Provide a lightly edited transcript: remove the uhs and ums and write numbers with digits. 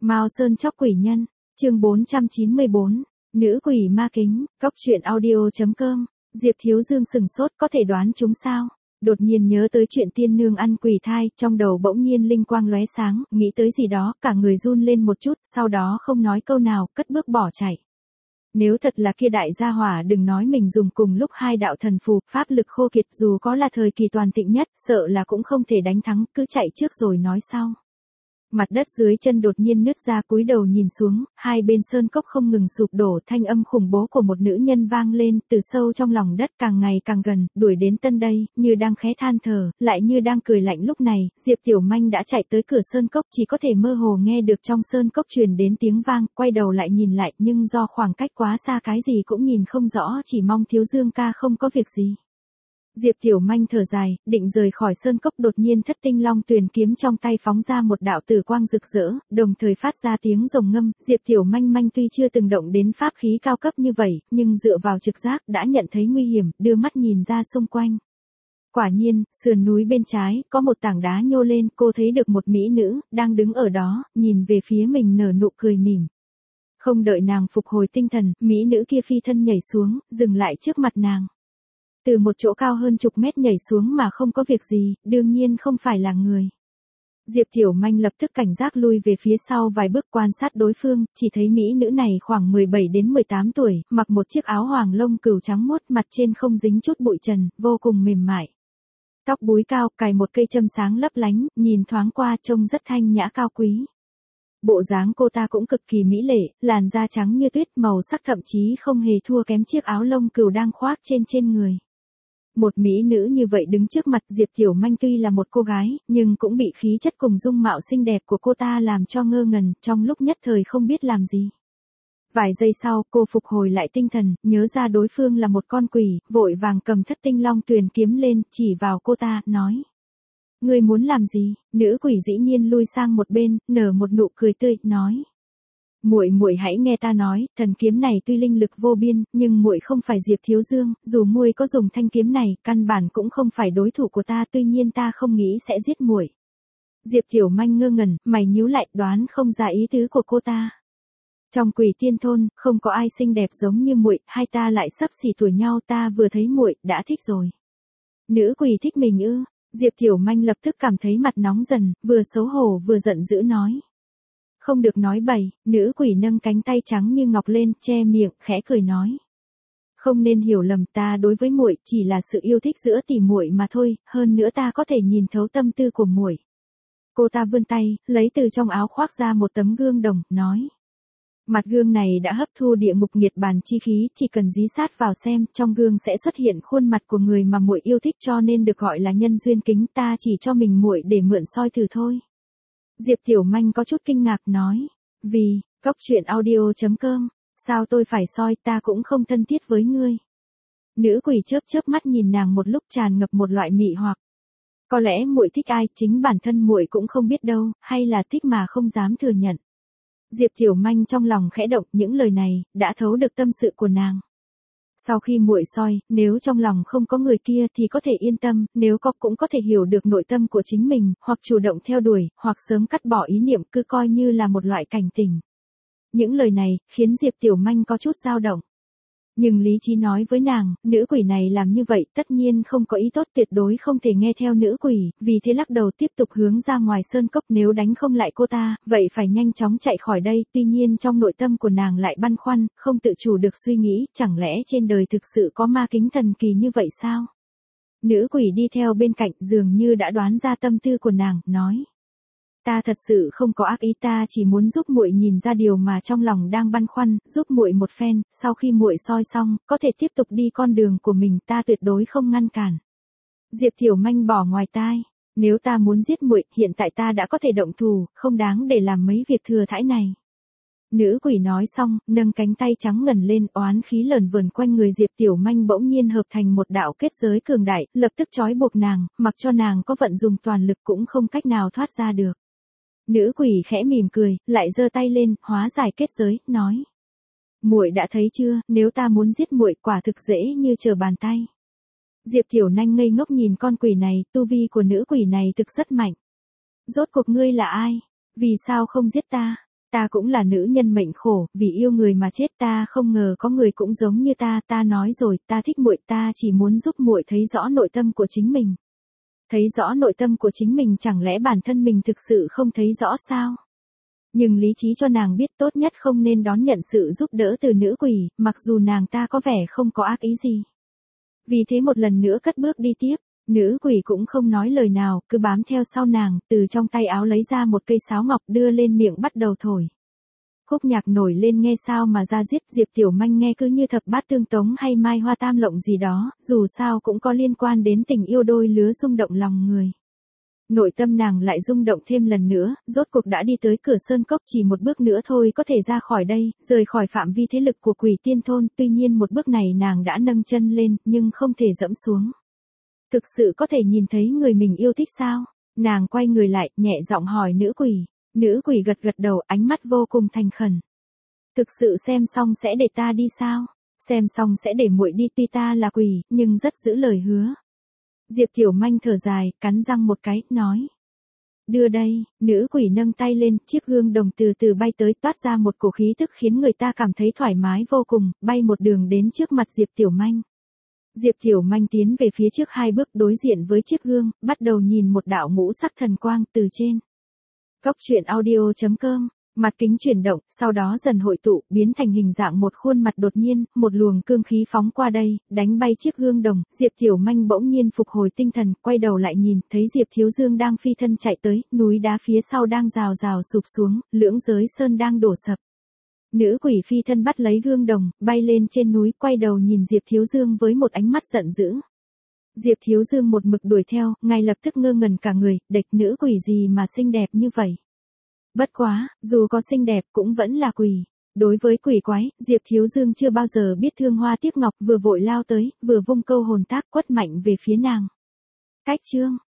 Mao Sơn chóc quỷ nhân, chương 494, nữ quỷ ma kính, cóc truyện audio.com, Diệp Thiếu Dương sừng sốt có thể đoán chúng sao? Đột nhiên nhớ tới chuyện tiên nương ăn quỷ thai, trong đầu bỗng nhiên linh quang lóe sáng, nghĩ tới gì đó, cả người run lên một chút, sau đó không nói câu nào, cất bước bỏ chạy. Nếu thật là kia đại gia hỏa đừng nói mình dùng cùng lúc hai đạo thần phù, pháp lực khô kiệt dù có là thời kỳ toàn thịnh nhất, sợ là cũng không thể đánh thắng, cứ chạy trước rồi nói sau. Mặt đất dưới chân đột nhiên nứt ra, cúi đầu nhìn xuống, hai bên sơn cốc không ngừng sụp đổ, thanh âm khủng bố của một nữ nhân vang lên, từ sâu trong lòng đất càng ngày càng gần, đuổi đến tân đây, như đang khẽ than thở, lại như đang cười lạnh. Lúc này, Diệp Tiểu Manh đã chạy tới cửa sơn cốc, chỉ có thể mơ hồ nghe được trong sơn cốc truyền đến tiếng vang, quay đầu lại nhìn lại, nhưng do khoảng cách quá xa cái gì cũng nhìn không rõ, chỉ mong Thiếu Dương ca không có việc gì. Diệp Tiểu Manh thở dài, định rời khỏi sơn cốc, đột nhiên Thất Tinh Long Tuyền kiếm trong tay phóng ra một đạo tử quang rực rỡ, đồng thời phát ra tiếng rồng ngâm. Diệp Tiểu Manh tuy chưa từng động đến pháp khí cao cấp như vậy, nhưng dựa vào trực giác đã nhận thấy nguy hiểm, đưa mắt nhìn ra xung quanh. Quả nhiên, sườn núi bên trái, có một tảng đá nhô lên, cô thấy được một mỹ nữ, đang đứng ở đó, nhìn về phía mình nở nụ cười mỉm. Không đợi nàng phục hồi tinh thần, mỹ nữ kia phi thân nhảy xuống, dừng lại trước mặt nàng. Từ một chỗ cao hơn chục mét nhảy xuống mà không có việc gì, đương nhiên không phải là người. Diệp Tiểu Manh lập tức cảnh giác lui về phía sau vài bước quan sát đối phương, chỉ thấy mỹ nữ này khoảng 17 đến 18 tuổi, mặc một chiếc áo hoàng lông cừu trắng muốt, mặt trên không dính chút bụi trần, vô cùng mềm mại. Tóc búi cao, cài một cây châm sáng lấp lánh, nhìn thoáng qua trông rất thanh nhã cao quý. Bộ dáng cô ta cũng cực kỳ mỹ lệ, làn da trắng như tuyết, màu sắc thậm chí không hề thua kém chiếc áo lông cừu đang khoác trên người. Một mỹ nữ như vậy đứng trước mặt Diệp Tiểu Manh, tuy là một cô gái, nhưng cũng bị khí chất cùng dung mạo xinh đẹp của cô ta làm cho ngơ ngẩn, trong lúc nhất thời không biết làm gì. Vài giây sau, cô phục hồi lại tinh thần, nhớ ra đối phương là một con quỷ, vội vàng cầm Thất Tinh Long Tuyền kiếm lên, chỉ vào cô ta, nói. Ngươi muốn làm gì? Nữ quỷ dĩ nhiên lui sang một bên, nở một nụ cười tươi, nói. Muội hãy nghe ta nói, thần kiếm này tuy linh lực vô biên, nhưng muội không phải Diệp Thiếu Dương, dù muội có dùng thanh kiếm này, căn bản cũng không phải đối thủ của ta, tuy nhiên ta không nghĩ sẽ giết muội. Diệp Tiểu Manh ngơ ngẩn, mày nhíu lại, đoán không ra ý tứ của cô ta. Trong Quỷ Tiên thôn, không có ai xinh đẹp giống như muội, hai ta lại xấp xỉ tuổi nhau, ta vừa thấy muội đã thích rồi. Nữ quỷ thích mình ư? Diệp Tiểu Manh lập tức cảm thấy mặt nóng dần, vừa xấu hổ vừa giận dữ nói. Không được nói bậy, nữ quỷ nâng cánh tay trắng như ngọc lên, che miệng, khẽ cười nói. Không nên hiểu lầm, ta đối với muội chỉ là sự yêu thích giữa tỷ muội mà thôi, hơn nữa ta có thể nhìn thấu tâm tư của muội. Cô ta vươn tay, lấy từ trong áo khoác ra một tấm gương đồng, nói. Mặt gương này đã hấp thu địa ngục nghiệt bàn chi khí, chỉ cần dí sát vào xem, trong gương sẽ xuất hiện khuôn mặt của người mà muội yêu thích, cho nên được gọi là nhân duyên kính, ta chỉ cho mình muội để mượn soi thử thôi. Diệp Tiểu Manh có chút kinh ngạc nói, vì, cóc truyện audio.com, sao tôi phải soi, ta cũng không thân thiết với ngươi. Nữ quỷ chớp mắt nhìn nàng một lúc, tràn ngập một loại mị hoặc. Có lẽ muội thích ai, chính bản thân muội cũng không biết đâu, hay là thích mà không dám thừa nhận. Diệp Tiểu Manh trong lòng khẽ động, những lời này đã thấu được tâm sự của nàng. Sau khi muội soi, nếu trong lòng không có người kia thì có thể yên tâm, nếu có cũng có thể hiểu được nội tâm của chính mình, hoặc chủ động theo đuổi, hoặc sớm cắt bỏ ý niệm, cứ coi như là một loại cảnh tỉnh. Những lời này khiến Diệp Tiểu Manh có chút dao động. Nhưng lý trí nói với nàng, nữ quỷ này làm như vậy tất nhiên không có ý tốt, tuyệt đối không thể nghe theo nữ quỷ, vì thế lắc đầu tiếp tục hướng ra ngoài sơn cốc, nếu đánh không lại cô ta, vậy phải nhanh chóng chạy khỏi đây. Tuy nhiên trong nội tâm của nàng lại băn khoăn, không tự chủ được suy nghĩ, chẳng lẽ trên đời thực sự có ma kính thần kỳ như vậy sao? Nữ quỷ đi theo bên cạnh, dường như đã đoán ra tâm tư của nàng, nói. Ta thật sự không có ác ý, ta chỉ muốn giúp muội nhìn ra điều mà trong lòng đang băn khoăn, giúp muội một phen, sau khi muội soi xong, có thể tiếp tục đi con đường của mình, ta tuyệt đối không ngăn cản. Diệp Tiểu Manh bỏ ngoài tai, nếu ta muốn giết muội, hiện tại ta đã có thể động thủ, không đáng để làm mấy việc thừa thãi này. Nữ quỷ nói xong, nâng cánh tay trắng ngần lên, oán khí lởn vởn quanh người Diệp Tiểu Manh bỗng nhiên hợp thành một đạo kết giới cường đại, lập tức trói buộc nàng, mặc cho nàng có vận dùng toàn lực cũng không cách nào thoát ra được. Nữ quỷ khẽ mỉm cười, lại giơ tay lên, hóa giải kết giới, nói. Muội đã thấy chưa, nếu ta muốn giết muội quả thực dễ như trở bàn tay. Diệp Tiểu Manh ngây ngốc nhìn con quỷ này, tu vi của nữ quỷ này thực rất mạnh. Rốt cuộc ngươi là ai? Vì sao không giết ta? Ta cũng là nữ nhân mệnh khổ, vì yêu người mà chết, ta không ngờ có người cũng giống như ta nói rồi, ta thích muội, ta chỉ muốn giúp muội thấy rõ nội tâm của chính mình. Thấy rõ nội tâm của chính mình, chẳng lẽ bản thân mình thực sự không thấy rõ sao? Nhưng lý trí cho nàng biết tốt nhất không nên đón nhận sự giúp đỡ từ nữ quỷ, mặc dù nàng ta có vẻ không có ác ý gì. Vì thế một lần nữa cất bước đi tiếp, nữ quỷ cũng không nói lời nào, cứ bám theo sau nàng, từ trong tay áo lấy ra một cây sáo ngọc đưa lên miệng bắt đầu thổi. Khúc nhạc nổi lên nghe sao mà ra diết, Diệp Tiểu Manh nghe cứ như thập bát tương tống hay mai hoa tam lộng gì đó, dù sao cũng có liên quan đến tình yêu đôi lứa rung động lòng người. Nội tâm nàng lại rung động thêm lần nữa, rốt cuộc đã đi tới cửa sơn cốc, chỉ một bước nữa thôi có thể ra khỏi đây, rời khỏi phạm vi thế lực của Quỷ Tiên Thôn, tuy nhiên một bước này nàng đã nâng chân lên, nhưng không thể dẫm xuống. Thực sự có thể nhìn thấy người mình yêu thích sao? Nàng quay người lại, nhẹ giọng hỏi nữ quỷ. Nữ quỷ gật gật đầu, ánh mắt vô cùng thành khẩn. Thực sự xem xong sẽ để ta đi sao? Xem xong sẽ để muội đi, tuy ta là quỷ, nhưng rất giữ lời hứa. Diệp Tiểu Manh thở dài, cắn răng một cái, nói. Đưa đây, nữ quỷ nâng tay lên, chiếc gương đồng từ từ bay tới, toát ra một cổ khí tức khiến người ta cảm thấy thoải mái vô cùng, bay một đường đến trước mặt Diệp Tiểu Manh. Diệp Tiểu Manh tiến về phía trước 2 bước, đối diện với chiếc gương, bắt đầu nhìn một đạo ngũ sắc thần quang từ trên. Cốc truyện audio.com, mặt kính chuyển động, sau đó dần hội tụ, biến thành hình dạng một khuôn mặt, đột nhiên, một luồng cương khí phóng qua đây, đánh bay chiếc gương đồng, Diệp Tiểu Manh bỗng nhiên phục hồi tinh thần, quay đầu lại nhìn, thấy Diệp Thiếu Dương đang phi thân chạy tới, núi đá phía sau đang rào rào sụp xuống, lưỡng giới sơn đang đổ sập. Nữ quỷ phi thân bắt lấy gương đồng, bay lên trên núi, quay đầu nhìn Diệp Thiếu Dương với một ánh mắt giận dữ. Diệp Thiếu Dương một mực đuổi theo, ngay lập tức ngơ ngẩn cả người, địch nữ quỷ gì mà xinh đẹp như vậy. Bất quá, dù có xinh đẹp cũng vẫn là quỷ. Đối với quỷ quái, Diệp Thiếu Dương chưa bao giờ biết thương hoa tiếc ngọc, vừa vội lao tới, vừa vung câu hồn tác quất mạnh về phía nàng. Cách chương